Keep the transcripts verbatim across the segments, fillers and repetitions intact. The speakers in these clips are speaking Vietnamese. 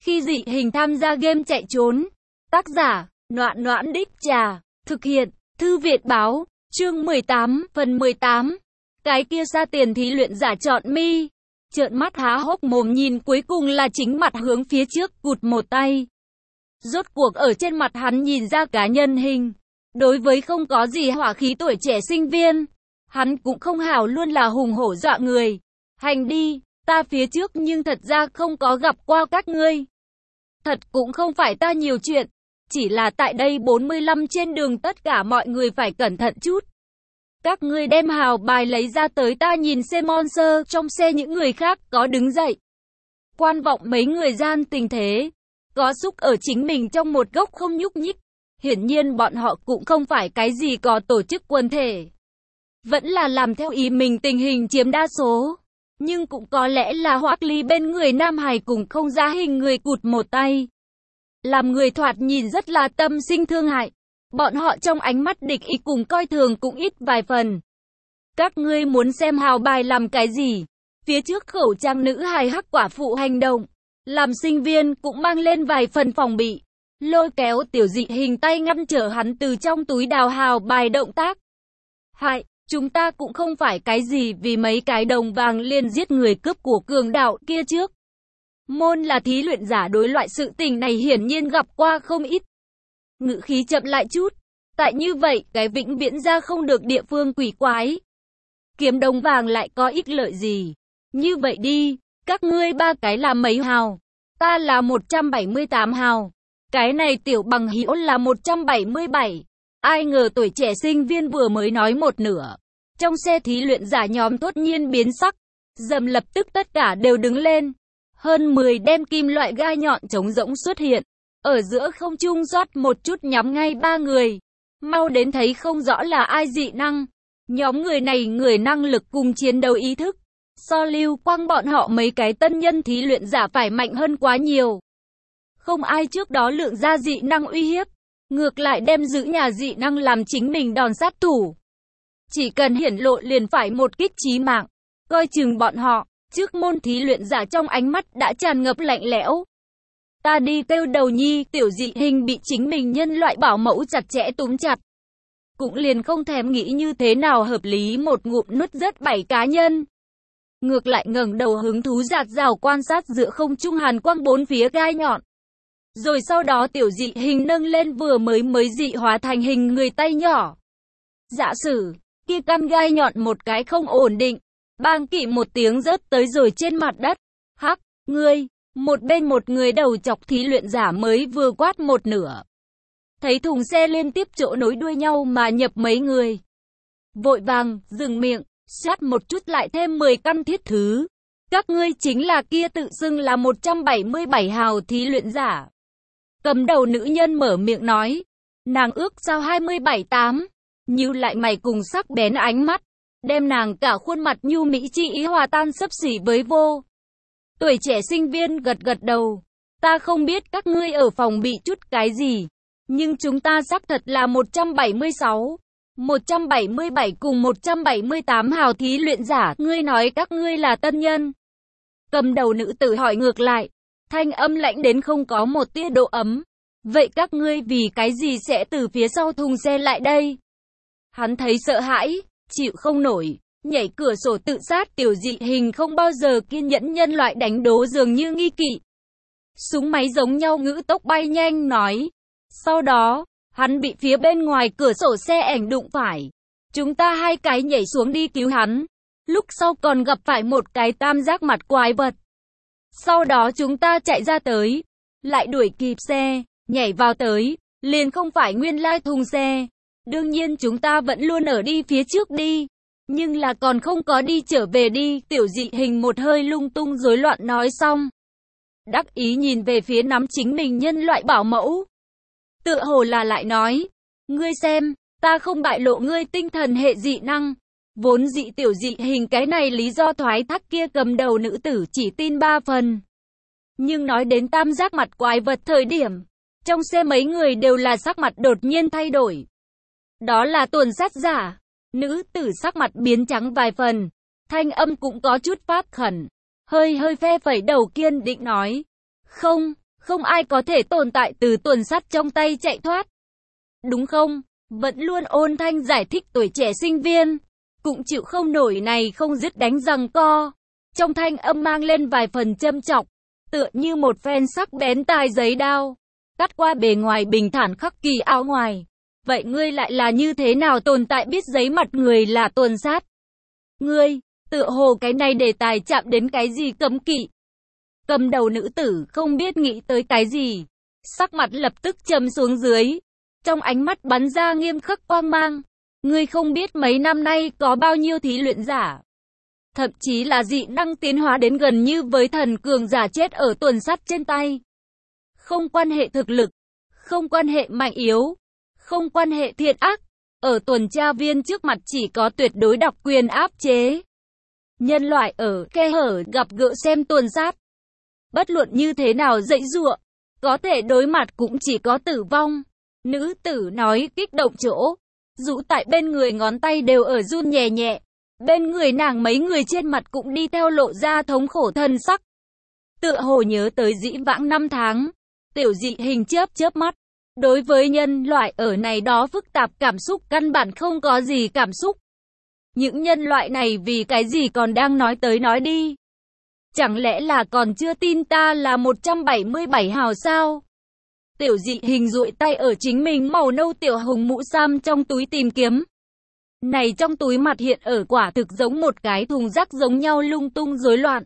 Khi dị hình tham gia game chạy trốn. Tác giả, Noãn Noãn Đích Trà. Thực hiện, Thư Viện Báo. Chương mười tám, phần mười tám. Cái kia xa tiền thí luyện giả chọn mi. Trợn mắt há hốc mồm nhìn cuối cùng là chính mặt hướng phía trước, cụt một tay. Rốt cuộc ở trên mặt hắn nhìn ra cá nhân hình. Đối với không có gì hỏa khí tuổi trẻ sinh viên, hắn cũng không hảo luôn là hùng hổ dọa người. Hành đi, ta phía trước nhưng thật ra không có gặp qua các ngươi. Thật cũng không phải ta nhiều chuyện, chỉ là tại đây bốn mươi lăm trên đường tất cả mọi người phải cẩn thận chút. Các ngươi đem hào bài lấy ra tới ta nhìn xem. Monster trong xe những người khác có đứng dậy. Quan vọng mấy người gian tình thế, có xúc ở chính mình trong một góc không nhúc nhích. Hiển nhiên bọn họ cũng không phải cái gì có tổ chức quần thể. Vẫn là làm theo ý mình tình hình chiếm đa số. Nhưng cũng có lẽ là Hoắc Ly bên người Nam Hải cùng không ra hình người cụt một tay. Làm người thoạt nhìn rất là tâm sinh thương hại. Bọn họ trong ánh mắt địch ý cùng coi thường cũng ít vài phần. Các ngươi muốn xem hào bài làm cái gì? Phía trước khẩu trang nữ hài hắc quả phụ hành động. Làm sinh viên cũng mang lên vài phần phòng bị. Lôi kéo tiểu dị hình tay ngăn trở hắn từ trong túi đào hào bài động tác. Hại, chúng ta cũng không phải cái gì vì mấy cái đồng vàng liền giết người cướp của cường đạo kia trước. Môn là thí luyện giả đối loại sự tình này hiển nhiên gặp qua không ít. Ngữ khí chậm lại chút. Tại như vậy, cái vĩnh viễn ra không được địa phương quỷ quái. Kiếm đồng vàng lại có ích lợi gì? Như vậy đi, các ngươi ba cái là mấy hào? Ta là một trăm bảy mươi tám hào. Cái này tiểu bằng hữu là một trăm bảy mươi bảy. Ai ngờ tuổi trẻ sinh viên vừa mới nói một nửa. Trong xe thí luyện giả nhóm thốt nhiên biến sắc. Dầm lập tức tất cả đều đứng lên. Hơn mười đem kim loại gai nhọn trống rỗng xuất hiện. Ở giữa không trung rót một chút nhắm ngay ba người. Mau đến thấy không rõ là ai dị năng. Nhóm người này người năng lực cùng chiến đấu ý thức. So Lưu Quang bọn họ mấy cái tân nhân thí luyện giả phải mạnh hơn quá nhiều. Không ai trước đó lượng ra dị năng uy hiếp. Ngược lại đem giữ nhà dị năng làm chính mình đòn sát thủ. Chỉ cần hiển lộ liền phải một kích chí mạng. Coi chừng bọn họ, trước môn thí luyện giả trong ánh mắt đã tràn ngập lạnh lẽo. Ta đi kêu đầu nhi, tiểu dị hình bị chính mình nhân loại bảo mẫu chặt chẽ túm chặt. Cũng liền không thèm nghĩ như thế nào hợp lý một ngụm nuốt rất bảy cá nhân. Ngược lại ngẩng đầu hứng thú dạt dào quan sát giữa không trung hàn quang bốn phía gai nhọn. Rồi sau đó tiểu dị hình nâng lên vừa mới mới dị hóa thành hình người tay nhỏ. Giả sử, kia căn gai nhọn một cái không ổn định. Bang kỵ một tiếng rớt tới rồi trên mặt đất. Hắc, ngươi, một bên một người đầu chọc thí luyện giả mới vừa quát một nửa. Thấy thùng xe liên tiếp chỗ nối đuôi nhau mà nhập mấy người. Vội vàng, dừng miệng, sát một chút lại thêm mười căn thiết thứ. Các ngươi chính là kia tự xưng là một trăm bảy mươi bảy hào thí luyện giả. Cầm đầu nữ nhân mở miệng nói. Nàng ước sao hai mươi bảy tám. Nhíu lại mày cùng sắc bén ánh mắt. Đem nàng cả khuôn mặt nhu mỹ chi ý hòa tan xấp xỉ với vô. Tuổi trẻ sinh viên gật gật đầu. Ta không biết các ngươi ở phòng bị chút cái gì. Nhưng chúng ta xác thật là một trăm bảy mươi sáu. một trăm bảy mươi bảy cùng một trăm bảy mươi tám hào thí luyện giả. Ngươi nói các ngươi là tân nhân. Cầm đầu nữ tử hỏi ngược lại. Thanh âm lạnh đến không có một tia độ ấm. Vậy các ngươi vì cái gì sẽ từ phía sau thùng xe lại đây? Hắn thấy sợ hãi, chịu không nổi, nhảy cửa sổ tự sát. Tiểu dị hình không bao giờ kiên nhẫn nhân loại đánh đố dường như nghi kỵ. Súng máy giống nhau ngữ tốc bay nhanh nói. Sau đó, hắn bị phía bên ngoài cửa sổ xe ảnh đụng phải. Chúng ta hai cái nhảy xuống đi cứu hắn. Lúc sau còn gặp phải một cái tam giác mặt quái vật. Sau đó chúng ta chạy ra tới, lại đuổi kịp xe, nhảy vào tới, liền không phải nguyên lai thùng xe. Đương nhiên chúng ta vẫn luôn ở đi phía trước đi, nhưng là còn không có đi trở về đi. Tiểu dị hình một hơi lung tung rối loạn nói xong. Đắc ý nhìn về phía nắm chính mình nhân loại bảo mẫu. Tựa hồ là lại nói, ngươi xem, ta không bại lộ ngươi tinh thần hệ dị năng. Vốn dị tiểu dị hình cái này lý do thoái thác kia cầm đầu nữ tử chỉ tin ba phần. Nhưng nói đến tam giác mặt quái vật thời điểm, trong xe mấy người đều là sắc mặt đột nhiên thay đổi. Đó là tuần sát giả. Nữ tử sắc mặt biến trắng vài phần. Thanh âm cũng có chút phát khẩn. Hơi hơi phe phẩy đầu kiên định nói. Không, Không ai có thể tồn tại từ tuần sắt trong tay chạy thoát. Đúng không? Vẫn luôn ôn thanh giải thích tuổi trẻ sinh viên. Cũng chịu không nổi này không dứt đánh giằng co. Trong thanh âm mang lên vài phần châm chọc. Tựa như một phen sắc bén tai giấy đao. Cắt qua bề ngoài bình thản khắc kỳ áo ngoài. Vậy ngươi lại là như thế nào tồn tại biết giấy mặt người là tuần sát? Ngươi, tựa hồ cái này đề tài chạm đến cái gì cấm kỵ. Cầm đầu nữ tử không biết nghĩ tới cái gì. Sắc mặt lập tức trầm xuống dưới. Trong ánh mắt bắn ra nghiêm khắc quang mang. Ngươi không biết mấy năm nay có bao nhiêu thí luyện giả. Thậm chí là dị năng tiến hóa đến gần như với thần cường giả chết ở tuần sắt trên tay. Không quan hệ thực lực. Không quan hệ mạnh yếu. Không quan hệ thiện ác. Ở tuần tra viên trước mặt chỉ có tuyệt đối độc quyền áp chế. Nhân loại ở khe hở gặp gỡ xem tuần sát. Bất luận như thế nào dãy giụa, có thể đối mặt cũng chỉ có tử vong. Nữ tử nói kích động chỗ. Rũ tại bên người ngón tay đều ở run nhẹ nhẹ. Bên người nàng mấy người trên mặt cũng đi theo lộ ra thống khổ thân sắc. Tựa hồ nhớ tới dĩ vãng năm tháng. Tiểu dị hình chớp chớp mắt. Đối với nhân loại ở này đó phức tạp cảm xúc căn bản không có gì cảm xúc. Những nhân loại này vì cái gì còn đang nói tới nói đi. Chẳng lẽ là còn chưa tin ta là một trăm bảy mươi bảy hào sao? Tiểu dị hình duỗi tay ở chính mình màu nâu tiểu hồng mũ sam trong túi tìm kiếm. Này trong túi mặt hiện ở quả thực giống một cái thùng rác giống nhau lung tung rối loạn.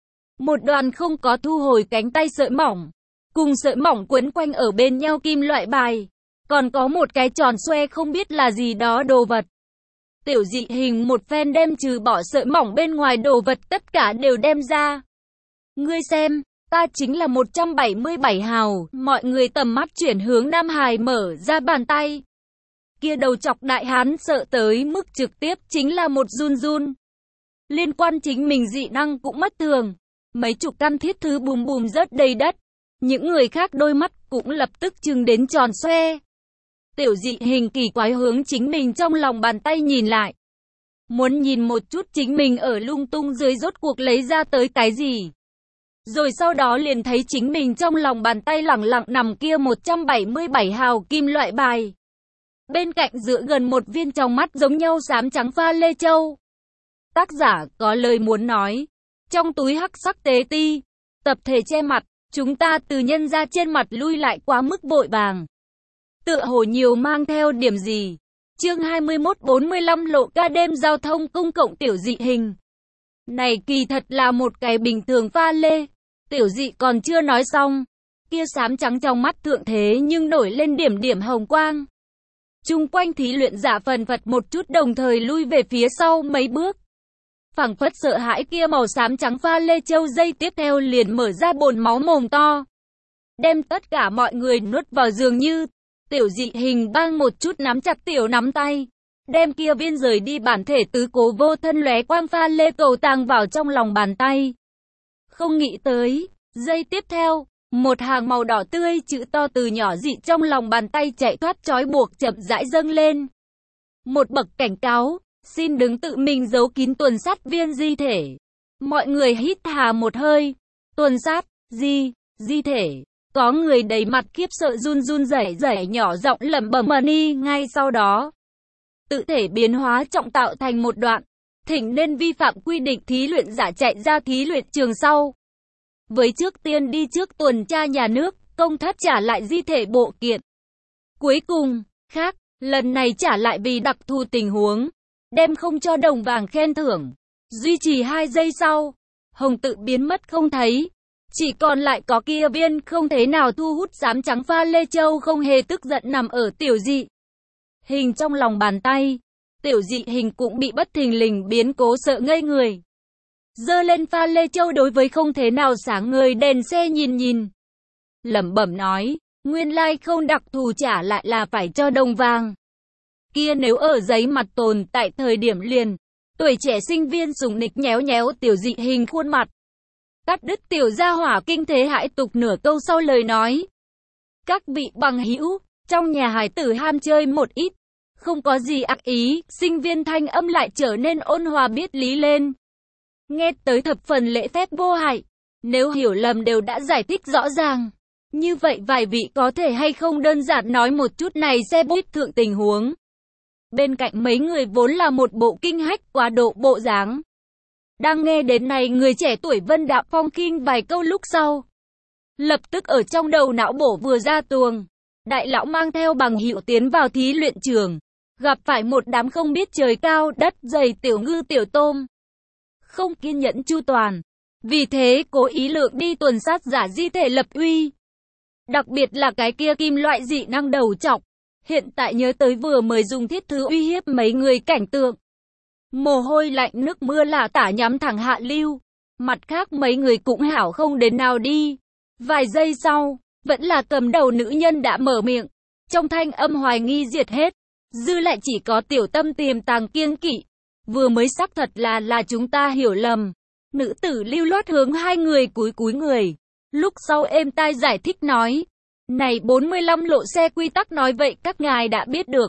Một đoàn không có thu hồi cánh tay sợi mỏng. Cùng sợi mỏng quấn quanh ở bên nhau kim loại bài. Còn có một cái tròn xoe không biết là gì đó đồ vật. Tiểu dị hình một phen đem trừ bỏ sợi mỏng bên ngoài đồ vật tất cả đều đem ra. Ngươi xem, ta chính là một trăm bảy mươi bảy hào. Mọi người tầm mắt chuyển hướng Nam Hải mở ra bàn tay. Kia đầu chọc đại hán sợ tới mức trực tiếp chính là một run run. Liên quan chính mình dị năng cũng mất thường. Mấy chục căn thiết thứ bùm bùm rớt đầy đất. Những người khác đôi mắt cũng lập tức trừng đến tròn xoe. Tiểu dị hình kỳ quái hướng chính mình trong lòng bàn tay nhìn lại. Muốn nhìn một chút chính mình ở lung tung dưới rốt cuộc lấy ra tới cái gì. Rồi sau đó liền thấy chính mình trong lòng bàn tay lẳng lặng nằm kia một trăm bảy mươi bảy hào kim loại bài. Bên cạnh dựa gần một viên trong mắt giống nhau xám trắng pha lê châu. Tác giả có lời muốn nói. Trong túi hắc sắc tế ti, tập thể che mặt, chúng ta từ nhân ra trên mặt lui lại quá mức vội vàng. Tựa hồ nhiều mang theo điểm gì. Chương hai mươi mốt bốn mươi lăm lộ ca đêm giao thông công cộng tiểu dị hình. Này kỳ thật là một cái bình thường pha lê. Tiểu dị còn chưa nói xong. Kia xám trắng trong mắt thượng thế nhưng nổi lên điểm điểm hồng quang. Chung quanh thí luyện giả phần phật một chút đồng thời lui về phía sau mấy bước. Phảng phất sợ hãi kia màu xám trắng pha lê châu dây tiếp theo liền mở ra bồn máu mồm to. Đem tất cả mọi người nuốt vào dường như. Tiểu dị hình bang một chút nắm chặt tiểu nắm tay. Đem kia viên rời đi bản thể tứ cố vô thân lóe quang pha lê cầu tàng vào trong lòng bàn tay. Không nghĩ tới, giây tiếp theo, một hàng màu đỏ tươi chữ to từ nhỏ dị trong lòng bàn tay chạy thoát trói buộc chậm rãi dâng lên. Một bậc cảnh cáo, xin đứng tự mình giấu kín tuần sát viên di thể. Mọi người hít hà một hơi. Tuần sát, di, di thể. Có người đầy mặt khiếp sợ run run rẩy rẩy nhỏ giọng lẩm bẩm ni ngay sau đó. Tự thể biến hóa trọng tạo thành một đoạn. Thỉnh nên vi phạm quy định thí luyện giả chạy ra thí luyện trường sau. Với trước tiên đi trước tuần tra nhà nước, công thất trả lại di thể bộ kiện. Cuối cùng, khác, lần này trả lại vì đặc thù tình huống. Đem không cho đồng vàng khen thưởng. Duy trì hai giây sau. Hồng tự biến mất không thấy. Chỉ còn lại có kia viên không thế nào thu hút xám trắng pha lê châu không hề tức giận nằm ở tiểu dị hình trong lòng bàn tay. Tiểu dị hình cũng bị bất thình lình biến cố sợ ngây người. Giơ lên pha lê châu đối với không thế nào sáng ngời đèn xe nhìn nhìn. Lẩm bẩm nói, nguyên lai like không đặc thù trả lại là phải cho đồng vàng. Kia nếu ở giấy mặt tồn tại thời điểm liền, tuổi trẻ sinh viên sùng nịch nhéo nhéo tiểu dị hình khuôn mặt. Cắt đứt tiểu gia hỏa kinh thế hãi tục nửa câu sau lời nói. Các vị bằng hữu, trong nhà hải tử ham chơi một ít, không có gì ác ý, sinh viên thanh âm lại trở nên ôn hòa biết lý lên. Nghe tới thập phần lễ phép vô hại, nếu hiểu lầm đều đã giải thích rõ ràng. Như vậy vài vị có thể hay không đơn giản nói một chút này xe buýt thượng tình huống. Bên cạnh mấy người vốn là một bộ kinh hách quá độ bộ dáng. Đang nghe đến này người trẻ tuổi Vân Đạm Phong Khinh vài câu lúc sau. Lập tức ở trong đầu não bổ vừa ra tuồng. Đại lão mang theo bằng hiệu tiến vào thí luyện trường. Gặp phải một đám không biết trời cao đất dày tiểu ngư tiểu tôm. Không kiên nhẫn chu toàn. Vì thế cố ý lượng đi tuần sát giả di thể lập uy. Đặc biệt là cái kia kim loại dị năng đầu trọc. Hiện tại nhớ tới vừa mới dùng thiết thứ uy hiếp mấy người cảnh tượng. Mồ hôi lạnh nước mưa lả tả nhắm thẳng hạ lưu. Mặt khác mấy người cũng hảo không đến nào đi. Vài giây sau, vẫn là cầm đầu nữ nhân đã mở miệng. Trong thanh âm hoài nghi diệt hết. Dư lại chỉ có tiểu tâm tiềm tàng kiêng kỵ. Vừa mới xác thật là là chúng ta hiểu lầm. Nữ tử lưu loát hướng hai người cúi cúi người. Lúc sau êm tai giải thích nói. Này bốn mươi lăm lộ xe quy tắc nói vậy các ngài đã biết được.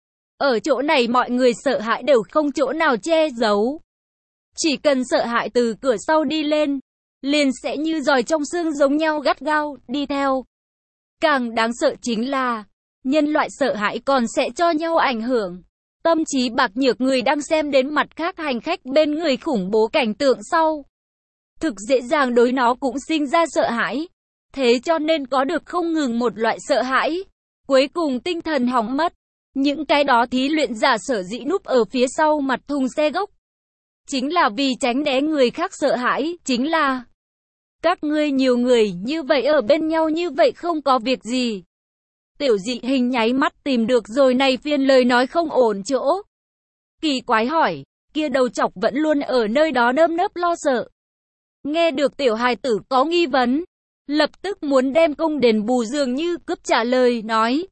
Ở chỗ này mọi người sợ hãi đều không chỗ nào che giấu. Chỉ cần sợ hãi từ cửa sau đi lên, liền sẽ như giòi trong xương giống nhau gắt gao, đi theo. Càng đáng sợ chính là, nhân loại sợ hãi còn sẽ cho nhau ảnh hưởng. Tâm trí bạc nhược người đang xem đến mặt khác hành khách bên người khủng bố cảnh tượng sau. Thực dễ dàng đối nó cũng sinh ra sợ hãi. Thế cho nên có được không ngừng một loại sợ hãi. Cuối cùng tinh thần hỏng mất. Những cái đó thí luyện giả sở dĩ núp ở phía sau mặt thùng xe gốc. Chính là vì tránh né người khác sợ hãi. Chính là các ngươi nhiều người như vậy ở bên nhau như vậy không có việc gì. Tiểu dị hình nháy mắt tìm được rồi này phiên lời nói không ổn chỗ. Kỳ quái hỏi, kia đầu chọc vẫn luôn ở nơi đó nơm nớp lo sợ. Nghe được tiểu hài tử có nghi vấn, lập tức muốn đem công đền bù dường như cướp trả lời nói.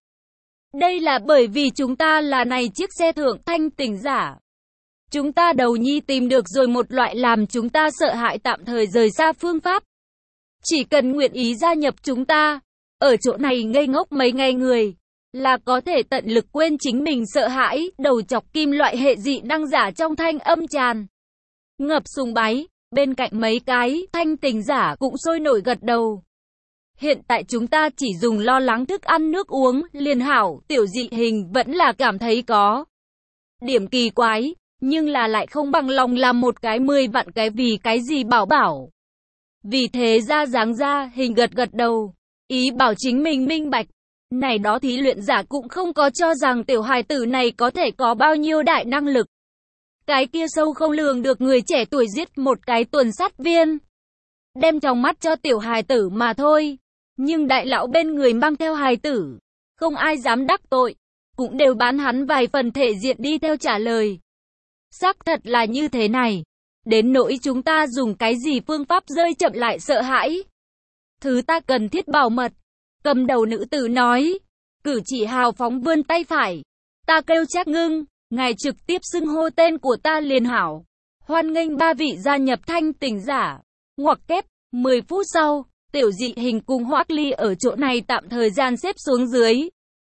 Đây là bởi vì chúng ta là này chiếc xe thượng thanh tỉnh giả. Chúng ta đầu nhi tìm được rồi một loại làm chúng ta sợ hãi tạm thời rời xa phương pháp. Chỉ cần nguyện ý gia nhập chúng ta, ở chỗ này ngây ngốc mấy ngày người, là có thể tận lực quên chính mình sợ hãi, đầu chọc kim loại hệ dị năng giả trong thanh âm tràn. Ngập sùng bái, bên cạnh mấy cái thanh tỉnh giả cũng sôi nổi gật đầu. Hiện tại chúng ta chỉ dùng lo lắng thức ăn nước uống, liền hảo, tiểu dị hình vẫn là cảm thấy có điểm kỳ quái, nhưng là lại không bằng lòng làm một cái mười vạn cái vì cái gì bảo bảo. Vì thế ra dáng ra, hình gật gật đầu, ý bảo chính mình minh bạch. Này đó thí luyện giả cũng không có cho rằng tiểu hài tử này có thể có bao nhiêu đại năng lực. Cái kia sâu không lường được người trẻ tuổi giết một cái tuần sát viên. Đem trong mắt cho tiểu hài tử mà thôi. Nhưng đại lão bên người mang theo hài tử. Không ai dám đắc tội. Cũng đều bán hắn vài phần thể diện đi theo trả lời. Xác thật là như thế này. Đến nỗi chúng ta dùng cái gì phương pháp rơi chậm lại sợ hãi. Thứ ta cần thiết bảo mật. Cầm đầu nữ tử nói. Cử chỉ hào phóng vươn tay phải. Ta kêu Trác Ngưng. Ngài trực tiếp xưng hô tên của ta liền hảo. Hoan nghênh ba vị gia nhập thanh tỉnh giả. Ngoặc kép, mười phút sau, tiểu dị hình cùng Hoắc Ly ở chỗ này tạm thời gian xếp xuống dưới.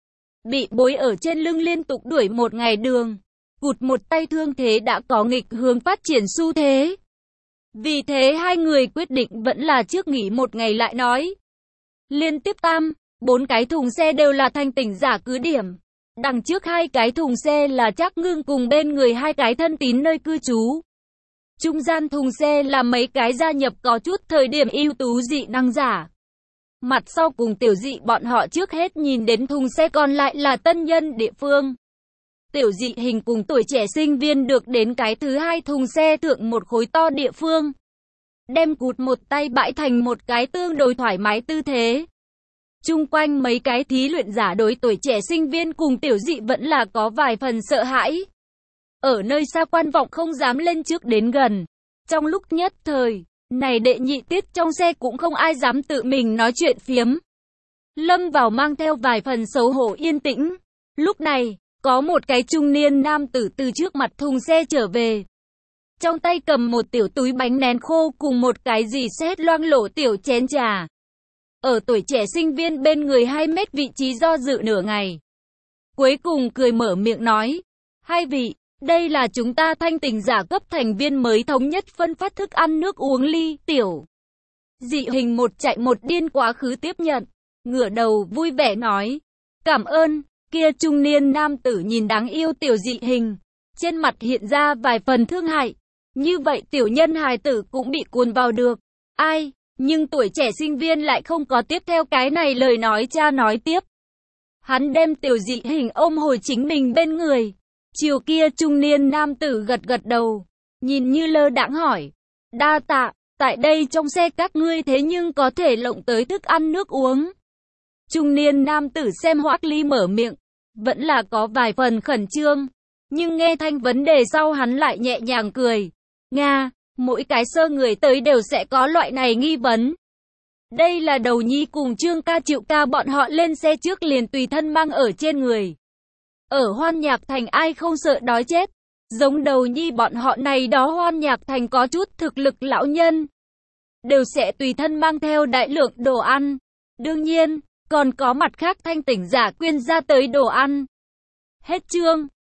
Bị bối ở trên lưng liên tục đuổi một ngày đường. Cụt một tay thương thế đã có nghịch hướng phát triển xu thế. Vì thế hai người quyết định vẫn là trước nghỉ một ngày lại nói. Liên tiếp tam, bốn cái thùng xe đều là thanh tỉnh giả cứ điểm. Đằng trước hai cái thùng xe là Trác Ngưng cùng bên người hai cái thân tín nơi cư trú. Trung gian thùng xe là mấy cái gia nhập có chút thời điểm ưu tú dị năng giả. Mặt sau cùng tiểu dị bọn họ trước hết nhìn đến thùng xe còn lại là tân nhân địa phương. Tiểu dị hình cùng tuổi trẻ sinh viên được đến cái thứ hai thùng xe thượng một khối to địa phương. Đem cụt một tay bãi thành một cái tương đối thoải mái tư thế. Chung quanh mấy cái thí luyện giả đối tuổi trẻ sinh viên cùng tiểu dị vẫn là có vài phần sợ hãi. Ở nơi xa quan vọng không dám lên trước đến gần. Trong lúc nhất thời, này đệ nhị tiết trong xe cũng không ai dám tự mình nói chuyện phiếm. Lâm vào mang theo vài phần xấu hổ yên tĩnh. Lúc này, có một cái trung niên nam tử từ trước mặt thùng xe trở về. Trong tay cầm một tiểu túi bánh nén khô cùng một cái gì sét loang lổ tiểu chén trà. Ở tuổi trẻ sinh viên bên người hai mét vị trí do dự nửa ngày. Cuối cùng cười mở miệng nói. Hai vị, đây là chúng ta thanh tỉnh giả cấp thành viên mới thống nhất phân phát thức ăn nước uống ly, tiểu. Dị hình một chạy một điên quá khứ tiếp nhận. ngửa đầu vui vẻ nói. Cảm ơn, kia trung niên nam tử nhìn đáng yêu tiểu dị hình. Trên mặt hiện ra vài phần thương hại. Như vậy tiểu nhân hài tử cũng bị cuốn vào được. Ai, nhưng tuổi trẻ sinh viên lại không có tiếp theo cái này lời nói cha nói tiếp. Hắn đem tiểu dị hình ôm hồi chính mình bên người. Chiều kia trung niên nam tử gật gật đầu. Nhìn như lơ đãng hỏi. Đa tạ, tại đây trong xe các ngươi thế nhưng có thể lộng tới thức ăn nước uống. Trung niên nam tử xem Hoắc Ly mở miệng. Vẫn là có vài phần khẩn trương. Nhưng nghe thanh vấn đề sau hắn lại nhẹ nhàng cười. Nga, mỗi cái sơ người tới đều sẽ có loại này nghi vấn. Đây là Đầu Nhi cùng Trương ca Triệu ca bọn họ lên xe trước liền tùy thân mang ở trên người. Ở Hoan Nhạc Thành ai không sợ đói chết. Giống Đầu Nhi bọn họ này đó Hoan Nhạc Thành có chút thực lực lão nhân. Đều sẽ tùy thân mang theo đại lượng đồ ăn. Đương nhiên, còn có mặt khác thanh tỉnh giả quyên ra tới đồ ăn. Hết chương.